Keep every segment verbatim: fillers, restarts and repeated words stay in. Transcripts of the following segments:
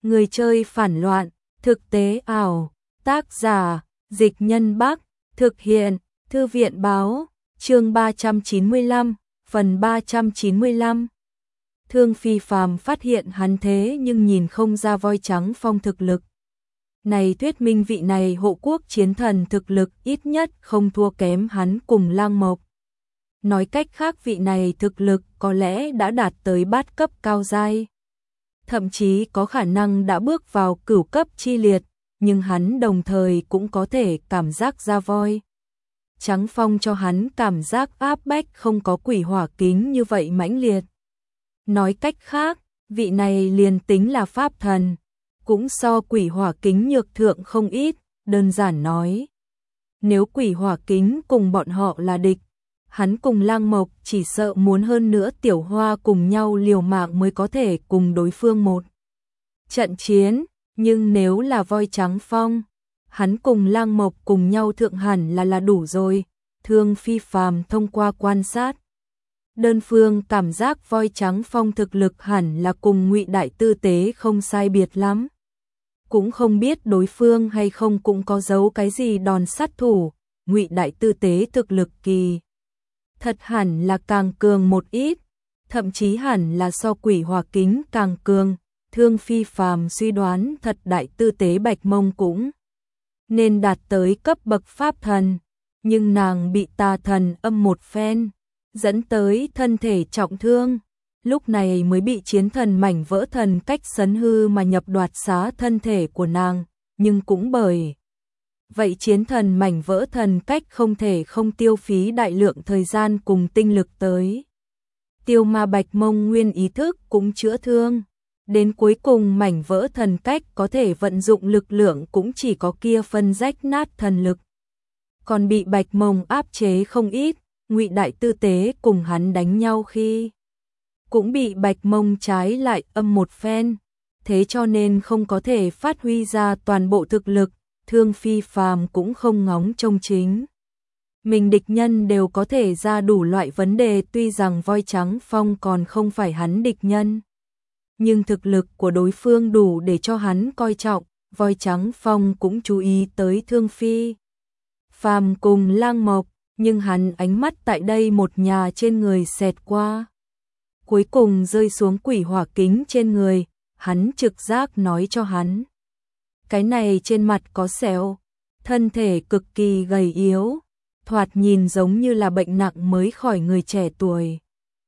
Người chơi phản loạn, thực tế ảo, tác giả, Dịch Nhân Bắc, thực hiện, Thư viện báo, chương ba trăm chín mươi lăm, phần ba trăm chín mươi lăm. Thương Phi Phàm phát hiện hắn thế nhưng nhìn không ra voi trắng phong thực lực. Này thuyết minh vị này hộ quốc chiến thần thực lực ít nhất không thua kém hắn cùng Lang Mộc. Nói cách khác vị này thực lực có lẽ đã đạt tới bát cấp cao giai. Thậm chí có khả năng đã bước vào cửu cấp chi liệt, nhưng hắn đồng thời cũng có thể cảm giác ra voi trắng phong cho hắn cảm giác áp bách không có quỷ hỏa kính như vậy mãnh liệt. Nói cách khác, vị này liền tính là pháp thần, cũng so quỷ hỏa kính nhược thượng không ít, đơn giản nói. Nếu quỷ hỏa kính cùng bọn họ là địch, hắn cùng Lang Mộc chỉ sợ muốn hơn nữa Tiểu Hoa cùng nhau liều mạng mới có thể cùng đối phương một trận chiến, nhưng nếu là voi trắng phong, hắn cùng Lang Mộc cùng nhau thượng hẳn là là đủ rồi. Thương Phi Phàm thông qua quan sát đơn phương cảm giác voi trắng phong thực lực hẳn là cùng Ngụy Đại Tư Tế không sai biệt lắm. Cũng không biết đối phương hay không cũng có giấu cái gì đòn sát thủ. Ngụy Đại Tư Tế thực lực kỳ thật hẳn là càng cường một ít, thậm chí hẳn là so quỷ hỏa kính càng cường. Thương Phi Phàm suy đoán thật Đại Tư Tế Bạch Mông cũng nên đạt tới cấp bậc pháp thần, nhưng nàng bị tà thần âm một phen, dẫn tới thân thể trọng thương, lúc này mới bị chiến thần mảnh vỡ thần cách sấn hư mà nhập đoạt xá thân thể của nàng, nhưng cũng bởi vậy chiến thần mảnh vỡ thần cách không thể không tiêu phí đại lượng thời gian cùng tinh lực tới. Tiêu ma Bạch Mông nguyên ý thức cũng chữa thương, đến cuối cùng mảnh vỡ thần cách có thể vận dụng lực lượng cũng chỉ có kia phân rách nát thần lực. Còn bị Bạch Mông áp chế không ít, Ngụy Đại Tư Tế cùng hắn đánh nhau khi cũng bị Bạch Mông trái lại âm một phen, thế cho nên không có thể phát huy ra toàn bộ thực lực. Thương Phi Phàm cũng không ngóng trông chính mình địch nhân đều có thể ra đủ loại vấn đề, tuy rằng voi trắng phong còn không phải hắn địch nhân, nhưng thực lực của đối phương đủ để cho hắn coi trọng. Voi trắng phong cũng chú ý tới Thương Phi Phàm cùng Lang Mộc, nhưng hắn ánh mắt tại đây một nhà trên người xẹt qua, cuối cùng rơi xuống quỷ hỏa kính trên người. Hắn trực giác nói cho hắn, cái này trên mặt có sẹo, thân thể cực kỳ gầy yếu, thoạt nhìn giống như là bệnh nặng mới khỏi người trẻ tuổi.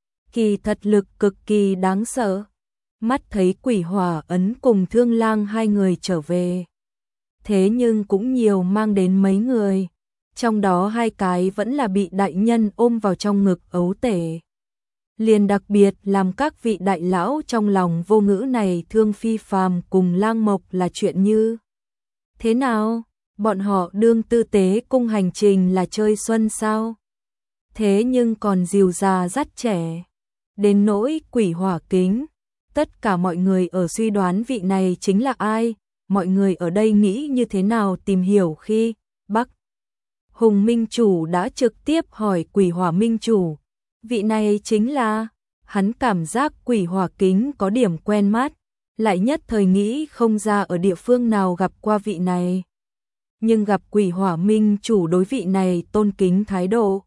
Kỳ thật lực cực kỳ đáng sợ. Mắt thấy quỷ hỏa ấn cùng Thương Lang hai người trở về, thế nhưng cũng nhiều mang đến mấy người, trong đó hai cái vẫn là bị đại nhân ôm vào trong ngực ấu tể. Liền đặc biệt làm các vị đại lão trong lòng vô ngữ, này Thương Phi Phàm cùng Lang Mộc là chuyện như thế nào? Bọn họ đương Tư Tế cung hành trình là chơi xuân sao? Thế nhưng còn dìu già dắt trẻ. Đến nỗi quỷ hỏa kính, tất cả mọi người ở suy đoán vị này chính là ai. Mọi người ở đây nghĩ như thế nào tìm hiểu khi Bắc Hùng Minh Chủ đã trực tiếp hỏi quỷ hỏa Minh Chủ. Vị này chính là, hắn cảm giác quỷ hỏa kính có điểm quen mắt, lại nhất thời nghĩ không ra ở địa phương nào gặp qua vị này. Nhưng gặp quỷ hỏa Minh Chủ đối vị này tôn kính thái độ,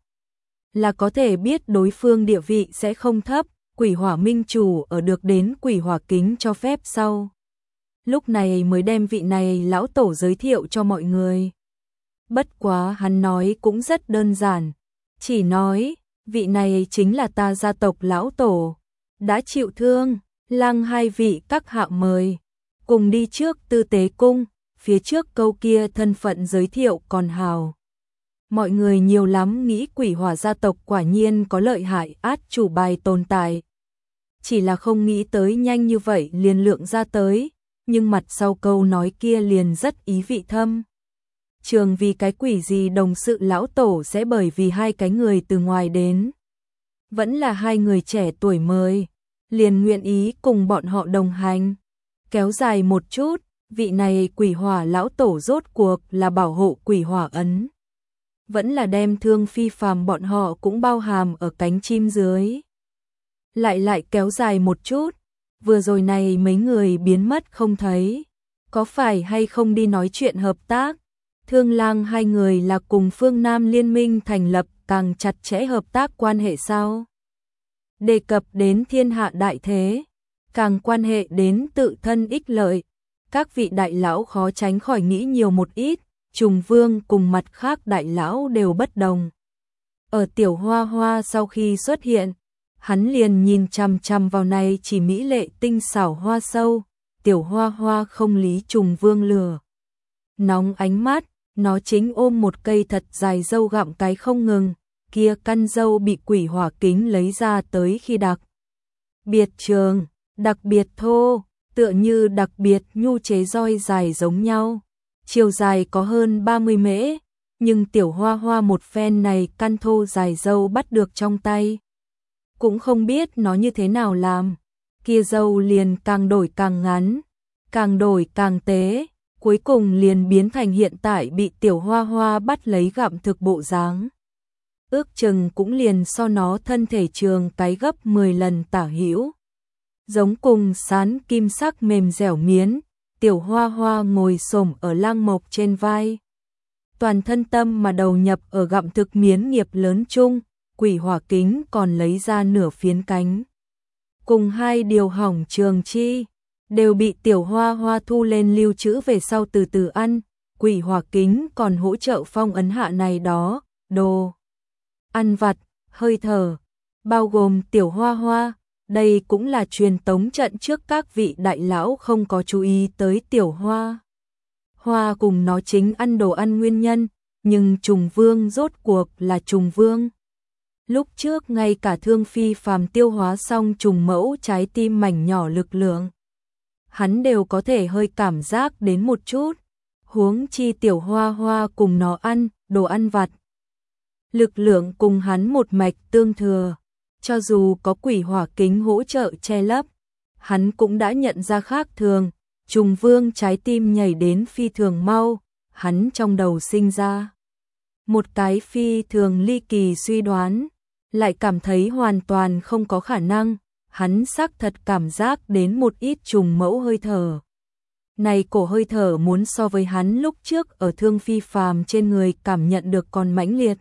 là có thể biết đối phương địa vị sẽ không thấp. Quỷ hỏa Minh Chủ ở được đến quỷ hỏa kính cho phép sau, lúc này mới đem vị này lão tổ giới thiệu cho mọi người. Bất quá hắn nói cũng rất đơn giản, chỉ nói, vị này chính là ta gia tộc lão tổ, đã chịu thương, Lang hai vị các hạ mời, cùng đi trước Tư Tế cung. Phía trước câu kia thân phận giới thiệu còn hào. Mọi người nhiều lắm nghĩ quỷ hỏa gia tộc quả nhiên có lợi hại át chủ bài tồn tại. Chỉ là không nghĩ tới nhanh như vậy liền lượng ra tới, nhưng mặt sau câu nói kia liền rất ý vị thâm. Trường vì cái quỷ gì đồng sự lão tổ sẽ bởi vì hai cái người từ ngoài đến, vẫn là hai người trẻ tuổi mới, liền nguyện ý cùng bọn họ đồng hành. Kéo dài một chút, vị này quỷ hỏa lão tổ rốt cuộc là bảo hộ quỷ hỏa ấn, vẫn là đem Thương Phi Phàm bọn họ cũng bao hàm ở cánh chim dưới. Lại lại kéo dài một chút, vừa rồi này mấy người biến mất không thấy, có phải hay không đi nói chuyện hợp tác? Thương Lang hai người là cùng phương Nam liên minh thành lập càng chặt chẽ hợp tác quan hệ sao? Đề cập đến thiên hạ đại thế, càng quan hệ đến tự thân ích lợi, các vị đại lão khó tránh khỏi nghĩ nhiều một ít, Trùng Vương cùng mặt khác đại lão đều bất đồng. Ở Tiểu Hoa Hoa sau khi xuất hiện, hắn liền nhìn chằm chằm vào này chỉ mỹ lệ tinh xảo hoa sâu, Tiểu Hoa Hoa không lý Trùng Vương lừa. Nóng ánh mắt, nó chính ôm một cây thật dài dâu gặm cái không ngừng, kia căn dâu bị quỷ hỏa kính lấy ra tới khi đặc biệt trường, đặc biệt thô, tựa như đặc biệt nhu chế roi dài giống nhau. Chiều dài có hơn ba mươi mễ, nhưng Tiểu Hoa Hoa một phen này căn thô dài dâu bắt được trong tay. Cũng không biết nó như thế nào làm, kia dâu liền càng đổi càng ngắn, càng đổi càng tế, cuối cùng liền biến thành hiện tại bị Tiểu Hoa Hoa bắt lấy gặm thực bộ dáng. Ước chừng cũng liền so nó thân thể trường cái gấp mười lần tả hữu. Giống cùng sán kim sắc mềm dẻo miến, Tiểu Hoa Hoa ngồi xổm ở Lang Mộc trên vai. Toàn thân tâm mà đầu nhập ở gặm thực miến nghiệp lớn chung, quỷ hỏa kính còn lấy ra nửa phiến cánh. Cùng hai điều hỏng trường chi, đều bị Tiểu Hoa Hoa thu lên lưu trữ về sau từ từ ăn, quỷ hỏa kính còn hỗ trợ phong ấn hạ này đó, đồ ăn vặt, hơi thở, bao gồm Tiểu Hoa Hoa. Đây cũng là truyền tống trận trước các vị đại lão không có chú ý tới Tiểu Hoa Hoa cùng nó chính ăn đồ ăn nguyên nhân, nhưng Trùng Vương rốt cuộc là Trùng Vương. Lúc trước ngay cả Thương Phi phàm tiêu hóa xong trùng mẫu trái tim mảnh nhỏ lực lượng, hắn đều có thể hơi cảm giác đến một chút, huống chi Tiểu Hoa Hoa cùng nó ăn đồ ăn vặt. Lực lượng cùng hắn một mạch tương thừa. Cho dù có quỷ hỏa kính hỗ trợ che lấp, hắn cũng đã nhận ra khác thường, Trùng Vương trái tim nhảy đến phi thường mau, hắn trong đầu sinh ra một cái phi thường ly kỳ suy đoán, lại cảm thấy hoàn toàn không có khả năng, hắn xác thật cảm giác đến một ít trùng mẫu hơi thở. Này cổ hơi thở muốn so với hắn lúc trước ở Thương Phi phàm trên người cảm nhận được còn mãnh liệt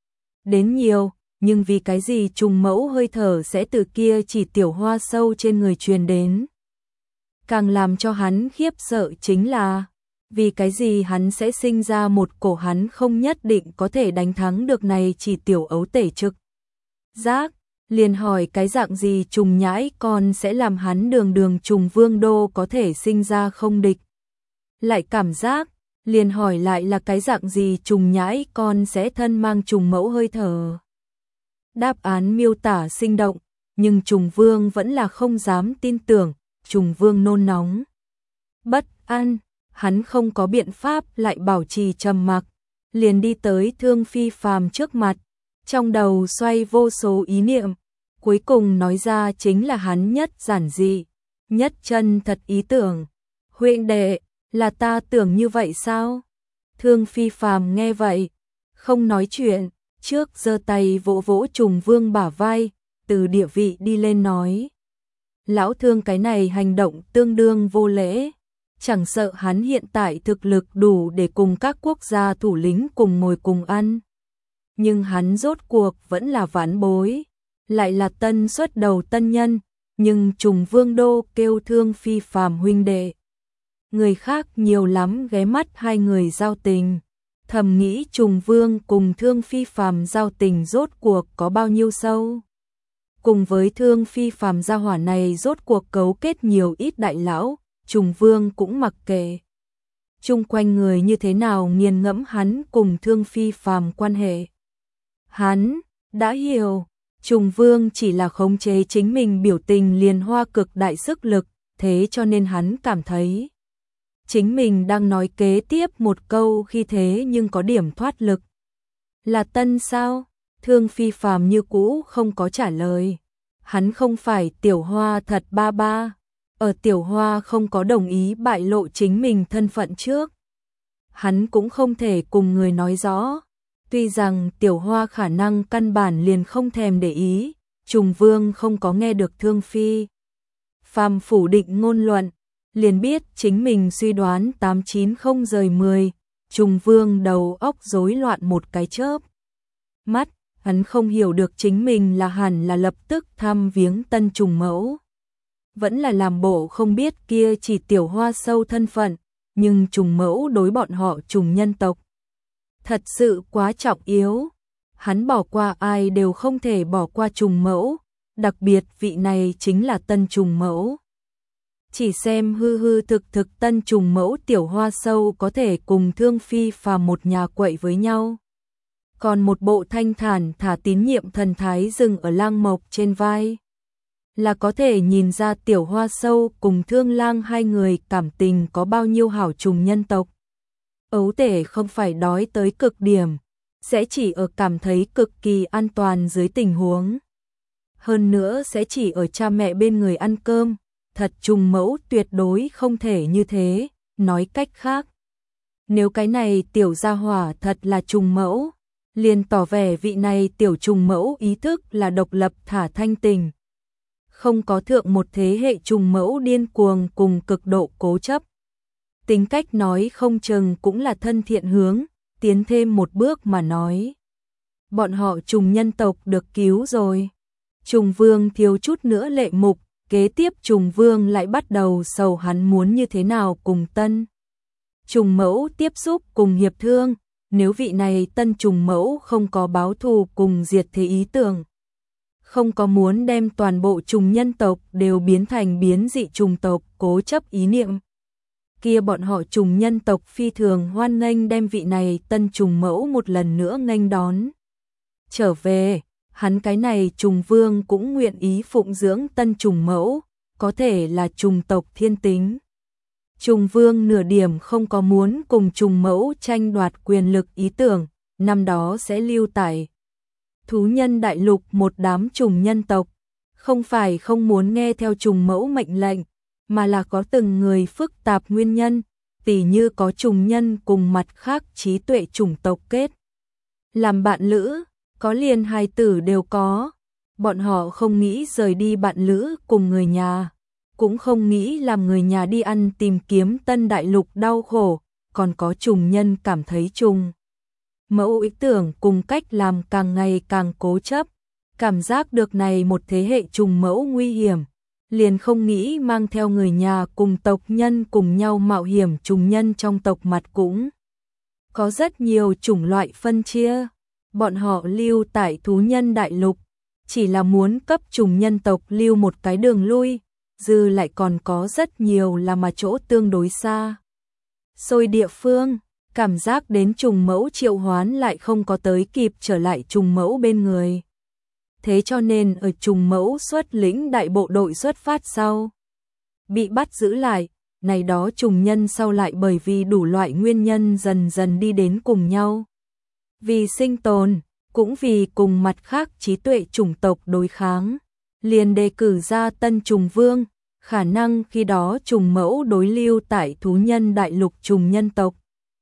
đến nhiều. Nhưng vì cái gì trùng mẫu hơi thở sẽ từ kia chỉ Tiểu Hoa sâu trên người truyền đến? Càng làm cho hắn khiếp sợ chính là, vì cái gì hắn sẽ sinh ra một cổ hắn không nhất định có thể đánh thắng được này chỉ Tiểu ấu tể trực giác, liền hỏi cái dạng gì trùng nhãi con sẽ làm hắn đường đường Trùng Vương đô có thể sinh ra không địch. Lại cảm giác, liền hỏi lại là cái dạng gì trùng nhãi con sẽ thân mang trùng mẫu hơi thở. Đáp án miêu tả sinh động, nhưng Trùng Vương vẫn là không dám tin tưởng, Trùng Vương nôn nóng. Bất an, hắn không có biện pháp lại bảo trì trầm mặc, liền đi tới Thương Phi phàm trước mặt, trong đầu xoay vô số ý niệm, cuối cùng nói ra chính là hắn nhất giản dị, nhất chân thật ý tưởng. Huynh đệ, là ta tưởng như vậy sao? Thương Phi phàm nghe vậy, không nói chuyện. Trước giơ tay vỗ vỗ Trùng Vương bả vai, từ địa vị đi lên nói. Lão Thương cái này hành động tương đương vô lễ, chẳng sợ hắn hiện tại thực lực đủ để cùng các quốc gia thủ lĩnh cùng ngồi cùng ăn. Nhưng hắn rốt cuộc vẫn là vãn bối, lại là tân xuất đầu tân nhân, nhưng Trùng Vương đô kêu Thương Phi phàm huynh đệ. Người khác nhiều lắm ghé mắt hai người giao tình. Thầm nghĩ Trùng Vương cùng Thương Phi phàm giao tình rốt cuộc có bao nhiêu sâu. Cùng với Thương Phi phàm gia hỏa này rốt cuộc cấu kết nhiều ít đại lão, Trùng Vương cũng mặc kệ. Chung quanh người như thế nào nghiền ngẫm hắn cùng Thương Phi phàm quan hệ. Hắn đã hiểu, Trùng Vương chỉ là khống chế chính mình biểu tình liền hoa cực đại sức lực, thế cho nên hắn cảm thấy chính mình đang nói kế tiếp một câu khi thế nhưng có điểm thoát lực. Là tân sao? Thương Phi phàm như cũ không có trả lời. Hắn không phải Tiểu Hoa thật ba ba. Ở Tiểu Hoa không có đồng ý bại lộ chính mình thân phận trước. Hắn cũng không thể cùng người nói rõ. Tuy rằng Tiểu Hoa khả năng căn bản liền không thèm để ý, Trùng Vương không có nghe được Thương Phi phàm phủ định ngôn luận, liền biết chính mình suy đoán tám chín không rời mười, Trùng Vương đầu óc rối loạn một cái chớp mắt, hắn không hiểu được chính mình là hẳn là lập tức thăm viếng tân trùng mẫu. Vẫn là làm bộ không biết kia chỉ tiểu hoa sâu thân phận, nhưng trùng mẫu đối bọn họ trùng nhân tộc thật sự quá trọng yếu. Hắn bỏ qua ai đều không thể bỏ qua trùng mẫu, đặc biệt vị này chính là tân trùng mẫu. Chỉ xem hư hư thực thực tân trùng mẫu tiểu hoa sâu có thể cùng Thương Phi phàm một nhà quậy với nhau. Còn một bộ thanh thản thả tín nhiệm thần thái dừng ở Lang Mộc trên vai, là có thể nhìn ra tiểu hoa sâu cùng Thương Lang hai người cảm tình có bao nhiêu hảo trùng nhân tộc. Ấu tể không phải đói tới cực điểm, sẽ chỉ ở cảm thấy cực kỳ an toàn dưới tình huống. Hơn nữa sẽ chỉ ở cha mẹ bên người ăn cơm, thật trùng mẫu tuyệt đối không thể như thế, nói cách khác. Nếu cái này tiểu gia hỏa thật là trùng mẫu, liền tỏ vẻ vị này tiểu trùng mẫu ý thức là độc lập thả thanh tình. Không có thượng một thế hệ trùng mẫu điên cuồng cùng cực độ cố chấp. Tính cách nói không chừng cũng là thân thiện hướng, tiến thêm một bước mà nói. Bọn họ trùng nhân tộc được cứu rồi. Trùng Vương thiếu chút nữa lệ mục, kế tiếp Trùng Vương lại bắt đầu sầu hắn muốn như thế nào cùng tân trùng mẫu tiếp xúc cùng hiệp thương, nếu vị này tân trùng mẫu không có báo thù cùng diệt thế ý tưởng, không có muốn đem toàn bộ trùng nhân tộc đều biến thành biến dị trùng tộc cố chấp ý niệm, kia bọn họ trùng nhân tộc phi thường hoan nghênh đem vị này tân trùng mẫu một lần nữa nghênh đón trở về. Hắn cái này trùng vương cũng nguyện ý phụng dưỡng tân trùng mẫu, có thể là trùng tộc thiên tính. Trùng vương nửa điểm không có muốn cùng trùng mẫu tranh đoạt quyền lực ý tưởng, năm đó sẽ lưu tại thú nhân đại lục một đám trùng nhân tộc, không phải không muốn nghe theo trùng mẫu mệnh lệnh, mà là có từng người phức tạp nguyên nhân, tỉ như có trùng nhân cùng mặt khác trí tuệ chủng tộc kết làm bạn lữ, có liền hài tử đều có. Bọn họ không nghĩ rời đi bạn lữ cùng người nhà, cũng không nghĩ làm người nhà đi ăn tìm kiếm tân đại lục đau khổ, còn có trùng nhân cảm thấy trùng mẫu ý tưởng cùng cách làm càng ngày càng cố chấp, cảm giác được này một thế hệ trùng mẫu nguy hiểm, liền không nghĩ mang theo người nhà cùng tộc nhân cùng nhau mạo hiểm. Trùng nhân trong tộc mặt cũng có rất nhiều chủng loại phân chia, bọn họ lưu tại thú nhân đại lục, chỉ là muốn cấp trùng nhân tộc lưu một cái đường lui, dư lại còn có rất nhiều là mà chỗ tương đối xa xôi địa phương, cảm giác đến trùng mẫu triệu hoán lại không có tới kịp trở lại trùng mẫu bên người. Thế cho nên ở trùng mẫu xuất lĩnh đại bộ đội xuất phát sau, bị bắt giữ lại, này đó trùng nhân sau lại bởi vì đủ loại nguyên nhân dần dần đi đến cùng nhau. Vì sinh tồn, cũng vì cùng mặt khác trí tuệ chủng tộc đối kháng, liền đề cử ra tân trùng vương, khả năng khi đó trùng mẫu đối lưu tại thú nhân đại lục trùng nhân tộc.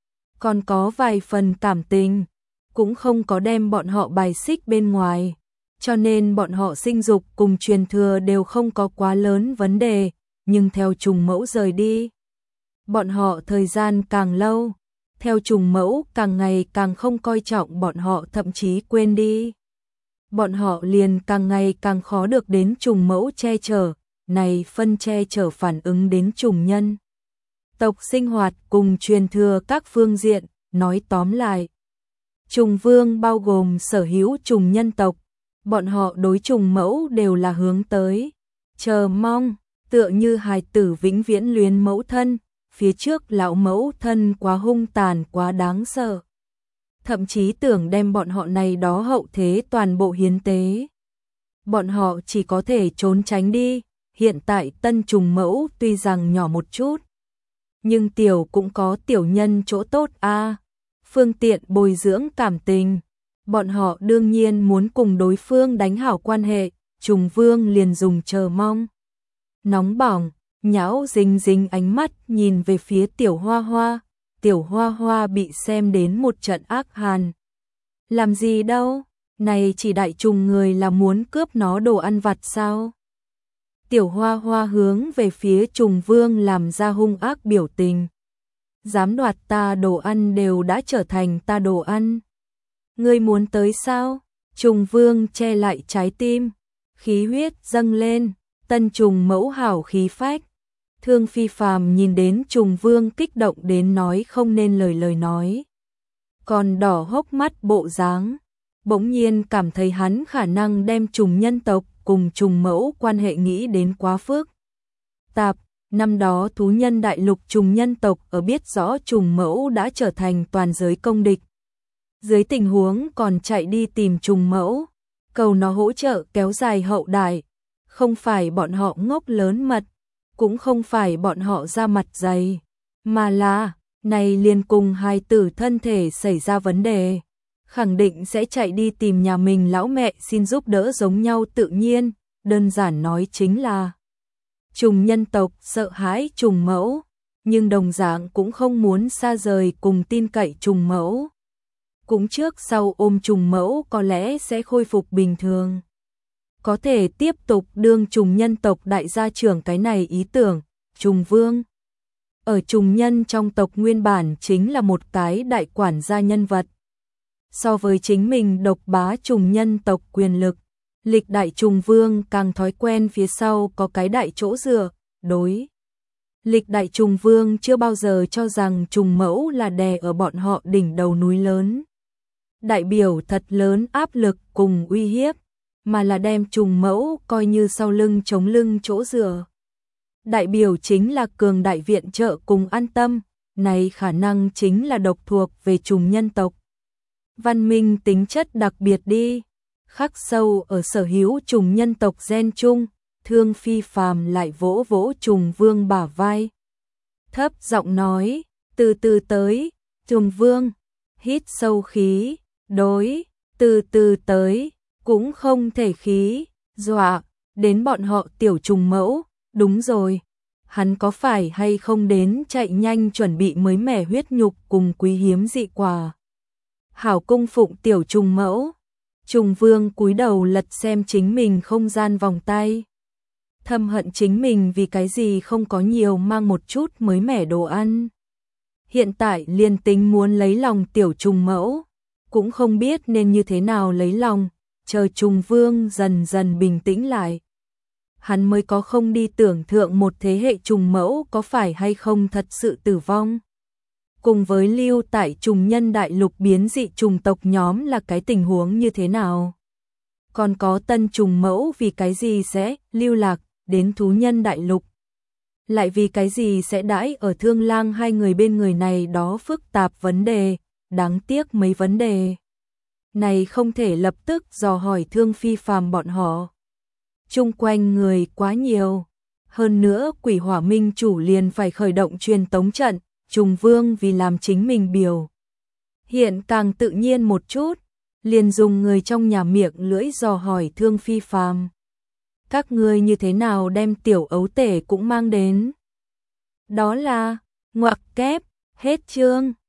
Còn có vài phần cảm tình, cũng không có đem bọn họ bài xích bên ngoài, cho nên bọn họ sinh dục cùng truyền thừa đều không có quá lớn vấn đề, nhưng theo trùng mẫu rời đi, bọn họ thời gian càng lâu, theo trùng mẫu càng ngày càng không coi trọng bọn họ, thậm chí quên đi. Bọn họ liền càng ngày càng khó được đến trùng mẫu che chở, này phân che chở phản ứng đến trùng nhân tộc sinh hoạt cùng truyền thừa các phương diện, nói tóm lại. Trùng vương bao gồm sở hữu trùng nhân tộc, bọn họ đối trùng mẫu đều là hướng tới chờ mong, tựa như hài tử vĩnh viễn luyến mẫu thân, phía trước lão mẫu thân quá hung tàn quá đáng sợ. Thậm chí tưởng đem bọn họ này đó hậu thế toàn bộ hiến tế. Bọn họ chỉ có thể trốn tránh đi, hiện tại tân trùng mẫu tuy rằng nhỏ một chút, nhưng tiểu cũng có tiểu nhân chỗ tốt a, à, phương tiện bồi dưỡng cảm tình. Bọn họ đương nhiên muốn cùng đối phương đánh hảo quan hệ, trùng vương liền dùng chờ mong. Nóng bỏng, nhão dính dính ánh mắt nhìn về phía tiểu hoa hoa, tiểu hoa hoa bị xem đến một trận ác hàn. Làm gì đâu, này chỉ đại trùng người là muốn cướp nó đồ ăn vặt sao? Tiểu Hoa Hoa hướng về phía Trùng Vương làm ra hung ác biểu tình. Dám đoạt ta đồ ăn đều đã trở thành ta đồ ăn. Ngươi muốn tới sao? Trùng Vương che lại trái tim, khí huyết dâng lên, tân trùng mẫu hảo khí phách. Thương Phi Phàm nhìn đến Trùng Vương kích động đến nói không nên lời lời nói. Còn đỏ hốc mắt bộ dáng, bỗng nhiên cảm thấy hắn khả năng đem trùng nhân tộc cùng trùng mẫu quan hệ nghĩ đến quá phức tạp. Năm đó thú nhân đại lục trùng nhân tộc ở biết rõ trùng mẫu đã trở thành toàn giới công địch. Dưới tình huống còn chạy đi tìm trùng mẫu, cầu nó hỗ trợ kéo dài hậu đại. Không phải bọn họ ngốc lớn mật, cũng không phải bọn họ ra mặt dày, mà là, này liền cùng hai tử thân thể xảy ra vấn đề. Khẳng định sẽ chạy đi tìm nhà mình lão mẹ xin giúp đỡ giống nhau tự nhiên, đơn giản nói chính là trùng nhân tộc sợ hãi trùng mẫu, nhưng đồng dạng cũng không muốn xa rời cùng tin cậy trùng mẫu. Cũng trước sau ôm trùng mẫu có lẽ sẽ khôi phục bình thường. Có thể tiếp tục đương trùng nhân tộc đại gia trưởng cái này ý tưởng, Trùng Vương. Ở trùng nhân trong tộc nguyên bản chính là một cái đại quản gia nhân vật. So với chính mình độc bá trùng nhân tộc quyền lực, lịch đại Trùng Vương càng thói quen phía sau có cái đại chỗ dựa, đối. Lịch đại Trùng Vương chưa bao giờ cho rằng trùng mẫu là đè ở bọn họ đỉnh đầu núi lớn. Đại biểu thật lớn áp lực cùng uy hiếp, mà là đem trùng mẫu coi như sau lưng chống lưng chỗ dựa. Đại biểu chính là cường đại viện trợ cùng an tâm, này khả năng chính là độc thuộc về trùng nhân tộc. Văn minh tính chất đặc biệt đi, khắc sâu ở sở hữu trùng nhân tộc gen chung. Thương Phi Phàm lại vỗ vỗ Trùng Vương bả vai, thấp giọng nói, từ từ tới. Trùng Vương hít sâu khí, đối, từ từ tới, cũng không thể khí, dọa đến bọn họ tiểu trùng mẫu. Đúng rồi, hắn có phải hay không đến chạy nhanh chuẩn bị mới mẻ huyết nhục cùng quý hiếm dị quả. Hảo cung phụng tiểu trùng mẫu. Trùng Vương cúi đầu lật xem chính mình không gian vòng tay. Thầm hận chính mình vì cái gì không có nhiều mang một chút mới mẻ đồ ăn. Hiện tại liền tính muốn lấy lòng tiểu trùng mẫu, cũng không biết nên như thế nào lấy lòng, chờ Trùng Vương dần dần bình tĩnh lại. Hắn mới có không đi tưởng thượng một thế hệ trùng mẫu có phải hay không thật sự tử vong. Cùng với lưu tại trùng nhân đại lục biến dị trùng tộc nhóm là cái tình huống như thế nào. Còn có tân trùng mẫu vì cái gì sẽ lưu lạc đến thú nhân đại lục. Lại vì cái gì sẽ đãi ở Thương Lang hai người bên người này đó phức tạp vấn đề, đáng tiếc mấy vấn đề này không thể lập tức dò hỏi Thương Phi Phàm bọn họ. Chung quanh người quá nhiều, hơn nữa Quỷ Hỏa Minh chủ liền phải khởi động truyền tống trận, Trùng Vương vì làm chính mình biểu hiện càng tự nhiên một chút, liền dùng người trong nhà miệng lưỡi dò hỏi Thương Phi Phàm. Các ngươi như thế nào đem tiểu ấu tể cũng mang đến? Đó là, ngoặc kép, hết chương.